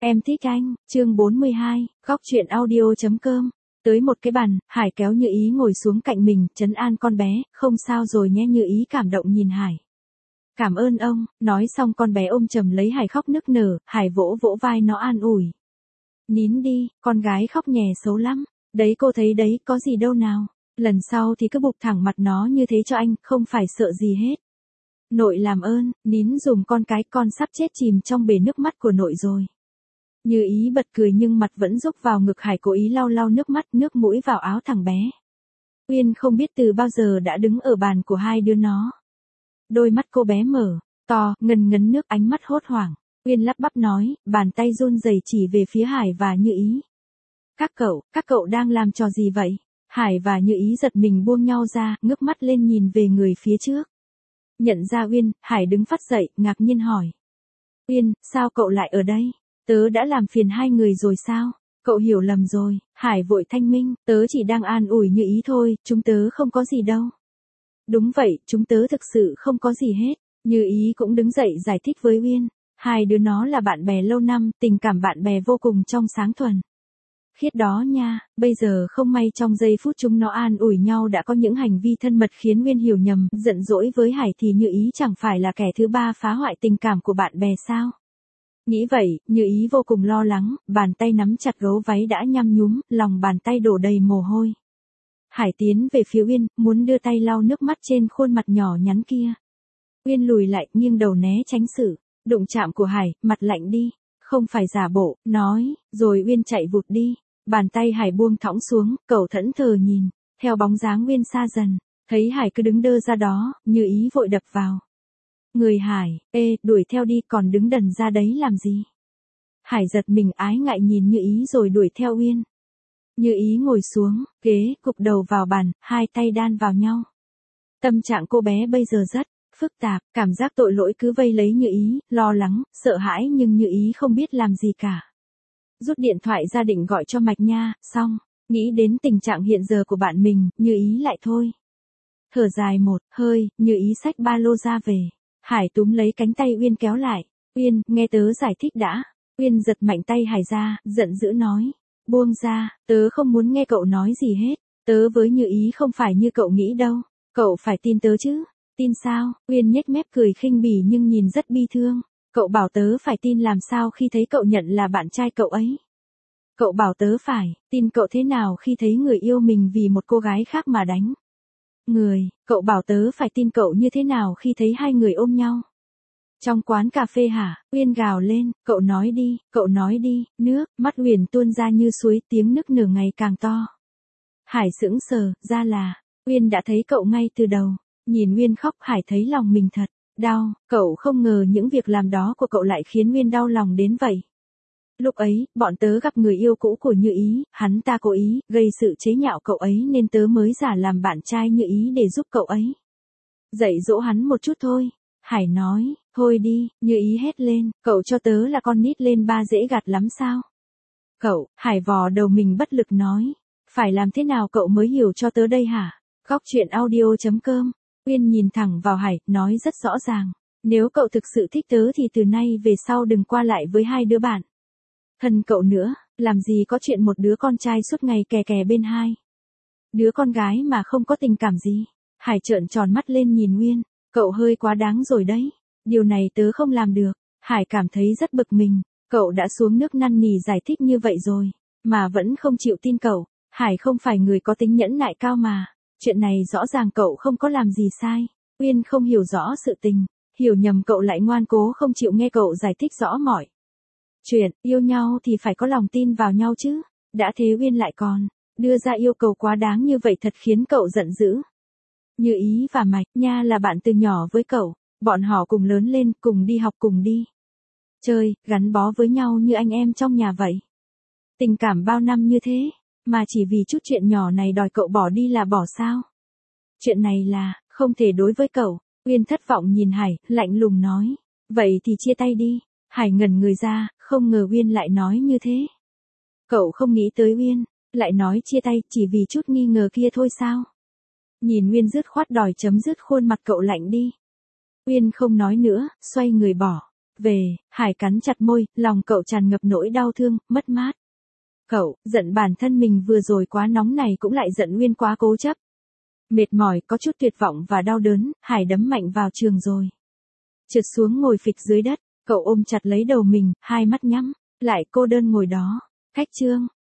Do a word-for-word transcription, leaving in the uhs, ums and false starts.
Em thích anh, chương bốn mươi hai, góc truyện audio chấm com. Tới một cái bàn, Hải kéo Như Ý ngồi xuống cạnh mình, trấn an con bé, không sao rồi nhé. Như Ý cảm động nhìn Hải. Cảm ơn ông, nói xong con bé ôm chầm lấy Hải khóc nức nở, Hải vỗ vỗ vai nó an ủi. Nín đi, con gái khóc nhè xấu lắm, đấy cô thấy đấy, có gì đâu nào, lần sau thì cứ bụp thẳng mặt nó như thế cho anh, không phải sợ gì hết. Nội làm ơn, nín dùm con cái, con sắp chết chìm trong bể nước mắt của nội rồi. Như Ý bật cười nhưng mặt vẫn rúc vào ngực Hải, cố ý lau lau nước mắt, nước mũi vào áo thằng bé. Uyên không biết từ bao giờ đã đứng ở bàn của hai đứa nó. Đôi mắt cô bé mở, to, ngần ngấn nước, ánh mắt hốt hoảng. Uyên lắp bắp nói, bàn tay run rẩy chỉ về phía Hải và Như Ý. Các cậu, các cậu đang làm trò gì vậy? Hải và Như Ý giật mình buông nhau ra, ngước mắt lên nhìn về người phía trước. Nhận ra Uyên, Hải đứng phắt dậy, ngạc nhiên hỏi. Uyên, sao cậu lại ở đây? Tớ đã làm phiền hai người rồi sao? Cậu hiểu lầm rồi. Hải vội thanh minh, tớ chỉ đang an ủi Như Ý thôi, chúng tớ không có gì đâu. Đúng vậy, chúng tớ thực sự không có gì hết. Như Ý cũng đứng dậy giải thích với Uyên. Hai đứa nó là bạn bè lâu năm, tình cảm bạn bè vô cùng trong sáng thuần. Khiết đó nha, bây giờ không may trong giây phút chúng nó an ủi nhau đã có những hành vi thân mật khiến Uyên hiểu nhầm, giận dỗi với Hải thì Như Ý chẳng phải là kẻ thứ ba phá hoại tình cảm của bạn bè sao? Nghĩ vậy, Như Ý vô cùng lo lắng, bàn tay nắm chặt gấu váy đã nhăm nhúm, lòng bàn tay đổ đầy mồ hôi. Hải tiến về phía Uyên, muốn đưa tay lau nước mắt trên khuôn mặt nhỏ nhắn kia. Uyên lùi lại, nghiêng đầu né tránh sự đụng chạm của Hải, mặt lạnh đi, không phải giả bộ, nói, rồi Uyên chạy vụt đi. Bàn tay Hải buông thõng xuống, cậu thẫn thờ nhìn, theo bóng dáng Uyên xa dần, thấy Hải cứ đứng đơ ra đó, Như Ý vội đập vào. Người Hải, ê, đuổi theo đi, còn đứng đần ra đấy làm gì? Hải giật mình ái ngại nhìn Như Ý rồi đuổi theo Uyên. Như Ý ngồi xuống, ghế, cụp đầu vào bàn, hai tay đan vào nhau. Tâm trạng cô bé bây giờ rất phức tạp, cảm giác tội lỗi cứ vây lấy Như Ý, lo lắng, sợ hãi nhưng Như Ý không biết làm gì cả. Rút điện thoại ra định gọi cho Mạch Nha, xong, nghĩ đến tình trạng hiện giờ của bạn mình, Như Ý lại thôi. Thở dài một hơi, Như Ý xách ba lô ra về. Hải túm lấy cánh tay Uyên kéo lại. Uyên, nghe tớ giải thích đã. Uyên giật mạnh tay Hải ra, giận dữ nói. Buông ra, tớ không muốn nghe cậu nói gì hết. Tớ với Như Ý không phải như cậu nghĩ đâu. Cậu phải tin tớ chứ. Tin sao? Uyên nhếch mép cười khinh bỉ nhưng nhìn rất bi thương. Cậu bảo tớ phải tin làm sao khi thấy cậu nhận là bạn trai cậu ấy? Cậu bảo tớ phải tin cậu thế nào khi thấy người yêu mình vì một cô gái khác mà đánh người? Cậu bảo tớ phải tin cậu như thế nào khi thấy hai người ôm nhau trong quán cà phê hả? Uyên gào lên, cậu nói đi, cậu nói đi. Nước mắt Uyên tuôn ra như suối, tiếng nức nở ngày càng to. Hải sững sờ, ra là Uyên đã thấy cậu ngay từ đầu. Nhìn Uyên khóc, Hải thấy lòng mình thật đau, cậu không ngờ những việc làm đó của cậu lại khiến Uyên đau lòng đến vậy. Lúc ấy, bọn tớ gặp người yêu cũ của Như Ý, hắn ta cố ý gây sự chế nhạo cậu ấy nên tớ mới giả làm bạn trai Như Ý để giúp cậu ấy. Dạy dỗ hắn một chút thôi. Hải nói, thôi đi, Như Ý hét lên, cậu cho tớ là con nít lên ba dễ gạt lắm sao? Cậu, Hải vò đầu mình bất lực nói, phải làm thế nào cậu mới hiểu cho tớ đây hả? Góc truyện audio chấm com. Uyên nhìn thẳng vào Hải, nói rất rõ ràng. Nếu cậu thực sự thích tớ thì từ nay về sau đừng qua lại với hai đứa bạn thân cậu nữa, làm gì có chuyện một đứa con trai suốt ngày kè kè bên hai đứa con gái mà không có tình cảm gì. Hải trợn tròn mắt lên nhìn Uyên, cậu hơi quá đáng rồi đấy, điều này tớ không làm được. Hải cảm thấy rất bực mình, cậu đã xuống nước năn nỉ giải thích như vậy rồi, mà vẫn không chịu tin cậu. Hải không phải người có tính nhẫn nại cao mà, chuyện này rõ ràng cậu không có làm gì sai. Uyên không hiểu rõ sự tình, hiểu nhầm cậu lại ngoan cố không chịu nghe cậu giải thích rõ mọi chuyện. Yêu nhau thì phải có lòng tin vào nhau chứ, đã thế Uyên lại còn đưa ra yêu cầu quá đáng như vậy thật khiến cậu giận dữ. Như Ý và Mạch Nha là bạn từ nhỏ với cậu, bọn họ cùng lớn lên, cùng đi học, cùng đi chơi, gắn bó với nhau như anh em trong nhà vậy. Tình cảm bao năm như thế, mà chỉ vì chút chuyện nhỏ này đòi cậu bỏ đi là bỏ sao? Chuyện này là không thể đối với cậu. Uyên thất vọng nhìn Hải, lạnh lùng nói, vậy thì chia tay đi. Hải ngẩn người ra, không ngờ Uyên lại nói như thế. Cậu không nghĩ tới Uyên lại nói chia tay chỉ vì chút nghi ngờ kia thôi sao? Nhìn Uyên dứt khoát đòi chấm dứt, khuôn mặt cậu lạnh đi. Uyên không nói nữa, xoay người bỏ Về, Hải cắn chặt môi, lòng cậu tràn ngập nỗi đau thương, mất mát. Cậu, giận bản thân mình vừa rồi quá nóng này cũng lại giận Uyên quá cố chấp. Mệt mỏi, có chút tuyệt vọng và đau đớn, Hải đấm mạnh vào trường rồi. Trượt xuống ngồi phịch dưới đất, cậu ôm chặt lấy đầu mình, hai mắt nhắm, lại cô đơn ngồi đó. Cách chương